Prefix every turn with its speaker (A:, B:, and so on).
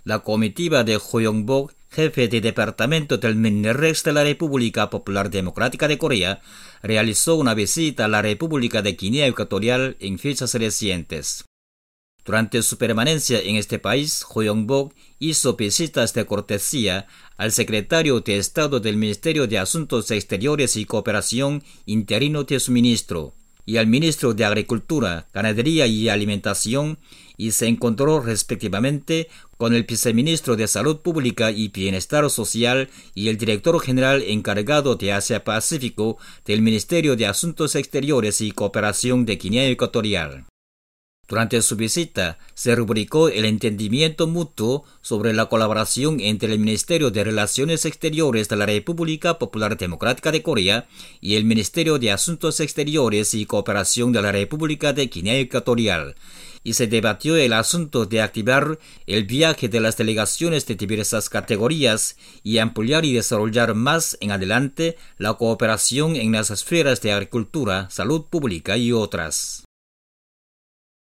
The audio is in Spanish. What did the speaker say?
A: La comitiva de Ho Yong-bok, jefe de departamento del MINREX de la República Popular Democrática de Corea, realizó una visita a la República de Guinea Ecuatorial en fechas recientes. Durante su permanencia en este país, Ho Yong-bok hizo visitas de cortesía al secretario de Estado del Ministerio de Asuntos Exteriores y Cooperación interino de su ministro, y al ministro de Agricultura, Ganadería y Alimentación, y se encontró respectivamente con el viceministro de Salud Pública y Bienestar Social y el director general encargado de Asia-Pacífico del Ministerio de Asuntos Exteriores y Cooperación de Guinea Ecuatorial. Durante su visita, se rubricó el entendimiento mutuo sobre la colaboración entre el Ministerio de Relaciones Exteriores de la República Popular Democrática de Corea y el Ministerio de Asuntos Exteriores y Cooperación de la República de Guinea Ecuatorial, y se debatió el asunto de activar el viaje de las delegaciones de diversas categorías y ampliar y desarrollar más en adelante la cooperación en las esferas de agricultura, salud pública y otras.